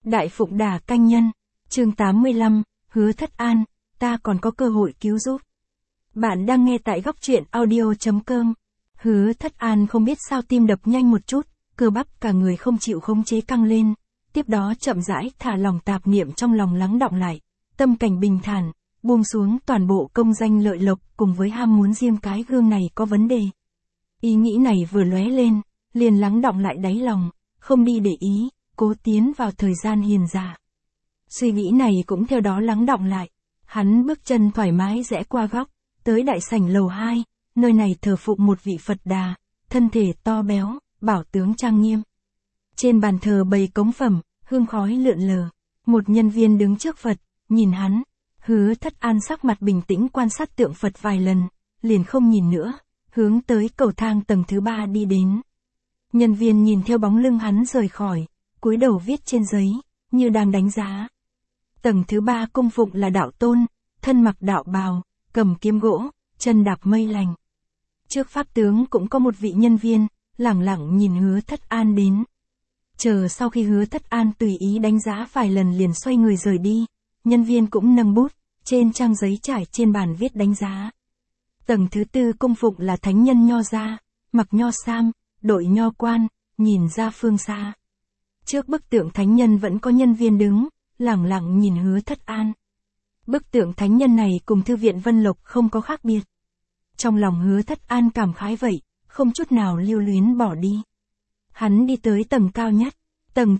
Đại Phụng Đà Canh Nhân, chương 85, Hứa Thất An, ta còn có cơ hội cứu giúp. Bạn đang nghe tại góc truyện audio.com. Hứa Thất An không biết sao tim đập nhanh một chút, cơ bắp cả người không chịu khống chế căng lên, tiếp đó chậm rãi thả lòng tạp niệm trong lòng lắng đọng lại, tâm cảnh bình thản, buông xuống toàn bộ công danh lợi lộc cùng với ham muốn riêng cái gương này có vấn đề. Ý nghĩ này vừa lóe lên, liền lắng đọng lại đáy lòng, không đi để ý, cố tiến vào thời gian hiền giả. Suy nghĩ này cũng theo đó lắng đọng lại, hắn bước chân thoải mái rẽ qua góc, tới đại sảnh lầu 2, nơi này thờ phụng một vị Phật Đà, thân thể to béo, bảo tướng trang nghiêm. Trên bàn thờ bày cống phẩm, hương khói lượn lờ, một nhân viên đứng trước Phật, nhìn hắn, Hứa Thất An sắc mặt bình tĩnh quan sát tượng Phật vài lần, liền không nhìn nữa, hướng tới cầu thang tầng thứ 3 đi đến. Nhân viên nhìn theo bóng lưng hắn rời khỏi, cúi đầu viết trên giấy, như đang đánh giá. Tầng thứ 3 cung phụng là đạo tôn, thân mặc đạo bào, cầm kiếm gỗ, chân đạp mây lành. Trước pháp tướng cũng có một vị nhân viên, lẳng lặng nhìn Hứa Thất An đến. Chờ sau khi Hứa Thất An tùy ý đánh giá vài lần liền xoay người rời đi, nhân viên cũng nâng bút, trên trang giấy trải trên bàn viết đánh giá. Tầng thứ 4 cung phụng là thánh nhân nho gia, mặc nho sam, đội nho quan, nhìn ra phương xa. Trước bức tượng thánh nhân vẫn có nhân viên đứng, lẳng lặng nhìn Hứa Thất An. Bức tượng thánh nhân này cùng thư viện Vân Lộc không có khác biệt. Trong lòng Hứa Thất An cảm khái vậy, không chút nào lưu luyến bỏ đi. Hắn đi tới tầng cao nhất, tầng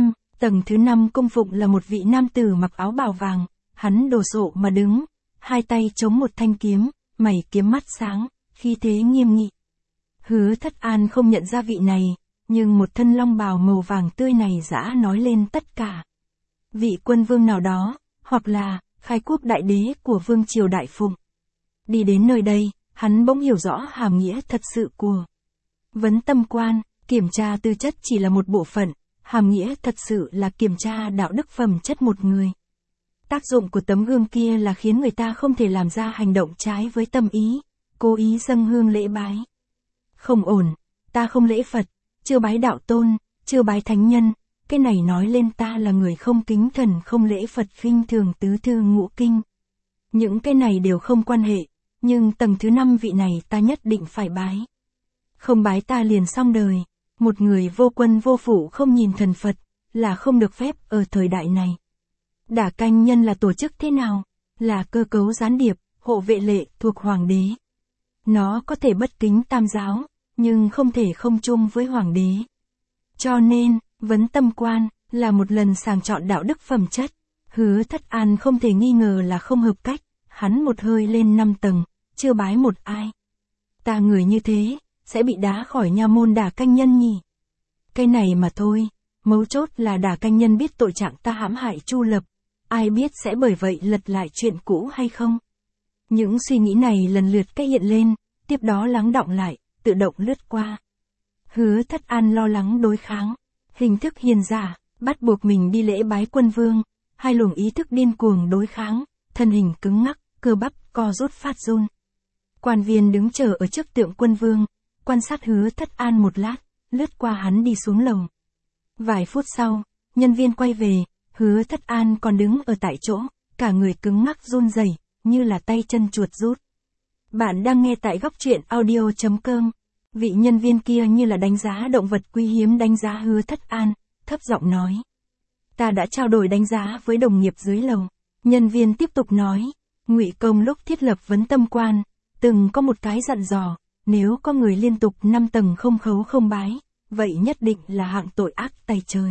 thứ 5 cung phụng là một vị nam tử mặc áo bào vàng, hắn đồ sộ mà đứng, hai tay chống một thanh kiếm, mày kiếm mắt sáng, khí thế nghiêm nghị. Hứa Thất An không nhận ra vị này, nhưng một thân long bào màu vàng tươi này dã nói lên tất cả. Vị quân vương nào đó, hoặc là khai quốc đại đế của vương triều Đại Phụng. Đi đến nơi đây, hắn bỗng hiểu rõ hàm nghĩa thật sự của vấn tâm quan, kiểm tra tư chất chỉ là một bộ phận, hàm nghĩa thật sự là kiểm tra đạo đức phẩm chất một người. Tác dụng của tấm gương kia là khiến người ta không thể làm ra hành động trái với tâm ý, cố ý dâng hương lễ bái. Không ổn, ta không lễ Phật, chưa bái đạo tôn, chưa bái thánh nhân, cái này nói lên ta là người không kính thần không lễ Phật khinh thường tứ thư ngũ kinh. Những cái này đều không quan hệ, nhưng tầng thứ 5 vị này ta nhất định phải bái. Không bái ta liền xong đời, một người vô quân vô phủ không nhìn thần Phật, là không được phép ở thời đại này. Đả Canh Nhân là tổ chức thế nào? Là cơ cấu gián điệp, hộ vệ lệ thuộc hoàng đế. Nó có thể bất kính tam giáo, nhưng không thể không chung với hoàng đế. Cho nên, vấn tâm quan, là một lần sàng chọn đạo đức phẩm chất. Hứa Thất An không thể nghi ngờ là không hợp cách, hắn một hơi lên 5 tầng, chưa bái một ai. Ta người như thế, sẽ bị đá khỏi nha môn Đả Canh Nhân nhỉ? Cái này mà thôi, mấu chốt là Đả Canh Nhân biết tội trạng ta hãm hại Chu Lập, ai biết sẽ bởi vậy lật lại chuyện cũ hay không? Những suy nghĩ này lần lượt cái hiện lên, tiếp đó lắng đọng lại, tự động lướt qua. Hứa Thất An lo lắng đối kháng, hình thức hiền giả, bắt buộc mình đi lễ bái quân vương, hai luồng ý thức điên cuồng đối kháng, thân hình cứng ngắc, cơ bắp co rút phát run. Quan viên đứng chờ ở trước tượng quân vương, quan sát Hứa Thất An một lát, lướt qua hắn đi xuống lầu. Vài phút sau, nhân viên quay về, Hứa Thất An còn đứng ở tại chỗ, cả người cứng ngắc run rẩy, như là tay chân chuột rút. Bạn đang nghe tại góc truyện audio.com. Vị nhân viên kia như là đánh giá động vật quý hiếm đánh giá Hứa Thất An, thấp giọng nói. Ta đã trao đổi đánh giá với đồng nghiệp dưới lầu. Nhân viên tiếp tục nói, Ngụy Công lúc thiết lập vấn tâm quan, từng có một cái dặn dò, nếu có người liên tục 5 tầng không khấu không bái, vậy nhất định là hạng tội ác tày trời.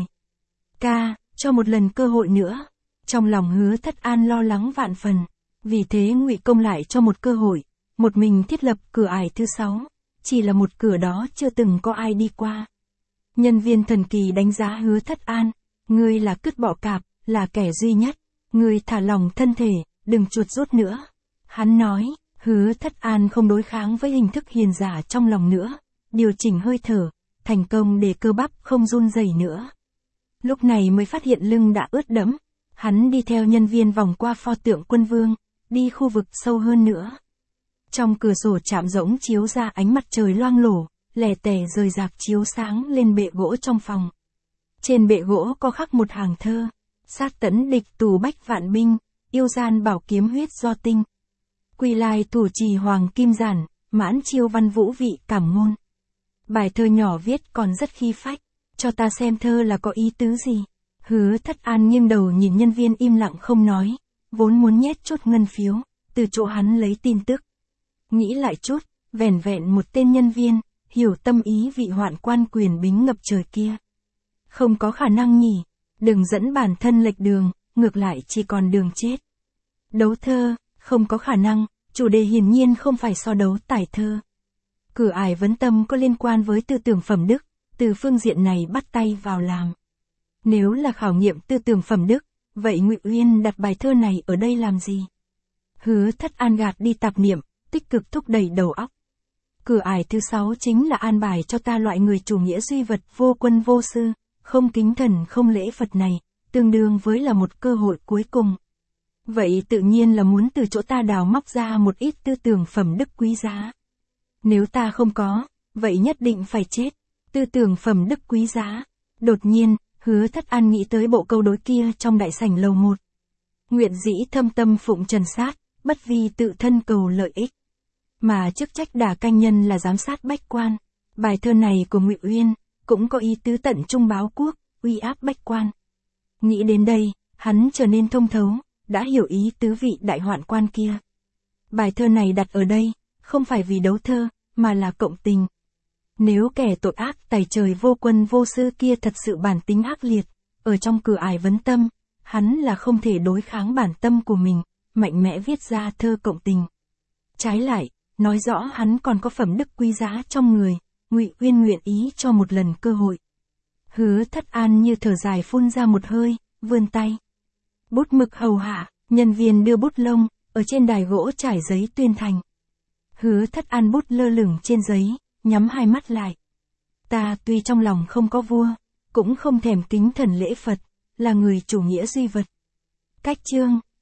Ca, cho một lần cơ hội nữa. Trong lòng Hứa Thất An lo lắng vạn phần, vì thế Ngụy Công lại cho một cơ hội, một mình thiết lập cửa ải thứ 6, chỉ là một cửa đó chưa từng có ai đi qua. Nhân viên thần kỳ đánh giá Hứa Thất An, ngươi là cứt bọ cạp, là kẻ duy nhất, ngươi thả lòng thân thể, đừng chuột rút nữa. Hắn nói, Hứa Thất An không đối kháng với hình thức hiền giả trong lòng nữa, điều chỉnh hơi thở, thành công để cơ bắp không run rẩy nữa. Lúc này mới phát hiện lưng đã ướt đẫm, hắn đi theo nhân viên vòng qua pho tượng quân vương, đi khu vực sâu hơn nữa. Trong cửa sổ chạm rỗng chiếu ra ánh mặt trời loang lổ, lẻ tẻ rời rạc chiếu sáng lên bệ gỗ trong phòng. Trên bệ gỗ có khắc một hàng thơ. Sát tấn địch tù bách vạn binh, yêu gian bảo kiếm huyết do tinh. Quy lai thủ trì hoàng kim giản, mãn chiêu văn vũ vị cảm ngôn. Bài thơ nhỏ viết còn rất khí phách, cho ta xem thơ là có ý tứ gì. Hứa Thất An nghiêng đầu nhìn nhân viên im lặng không nói, vốn muốn nhét chút ngân phiếu, từ chỗ hắn lấy tin tức. Nghĩ lại chút, vẻn vẹn một tên nhân viên, hiểu tâm ý vị hoạn quan quyền bính ngập trời kia. Không có khả năng nhỉ, đừng dẫn bản thân lệch đường, ngược lại chỉ còn đường chết. Đấu thơ, không có khả năng, chủ đề hiển nhiên không phải so đấu tài thơ. Cửa ải vấn tâm có liên quan với tư tưởng phẩm đức, từ phương diện này bắt tay vào làm. Nếu là khảo nghiệm tư tưởng phẩm đức, vậy Ngụy Uyên đặt bài thơ này ở đây làm gì? Hứa Thất An gạt đi tạp niệm, tích cực thúc đẩy đầu óc. Cửa ải thứ 6 chính là an bài cho ta loại người chủ nghĩa duy vật vô quân vô sư, không kính thần không lễ Phật này, tương đương với là một cơ hội cuối cùng. Vậy tự nhiên là muốn từ chỗ ta đào móc ra một ít tư tưởng phẩm đức quý giá. Nếu ta không có, vậy nhất định phải chết. Tư tưởng phẩm đức quý giá. Đột nhiên, Hứa Thất An nghĩ tới bộ câu đối kia trong đại sảnh lầu 1. Nguyện dĩ thâm tâm phụng trần sát, bất vi tự thân cầu lợi ích. Mà chức trách đả canh nhân là giám sát bách quan. Bài thơ này của Ngụy Uyên cũng có ý tứ tận trung báo quốc, uy áp bách quan. Nghĩ đến đây, hắn trở nên thông thấu, đã hiểu ý tứ vị đại hoạn quan kia. Bài thơ này đặt ở đây, không phải vì đấu thơ, mà là cộng tình. Nếu kẻ tội ác tày trời vô quân vô sư kia thật sự bản tính ác liệt, ở trong cửa ải vấn tâm, hắn là không thể đối kháng bản tâm của mình, mạnh mẽ viết ra thơ cộng tình. Trái lại, nói rõ hắn còn có phẩm đức quý giá trong người, Ngụy Uyên nguyện ý cho một lần cơ hội. Hứa Thất An như thở dài phun ra một hơi, vươn tay. Bút mực hầu hạ, nhân viên đưa bút lông, ở trên đài gỗ trải giấy tuyên thành. Hứa Thất An bút lơ lửng trên giấy, nhắm hai mắt lại. Ta tuy trong lòng không có vua, cũng không thèm kính thần lễ Phật, là người chủ nghĩa duy vật. Cách chương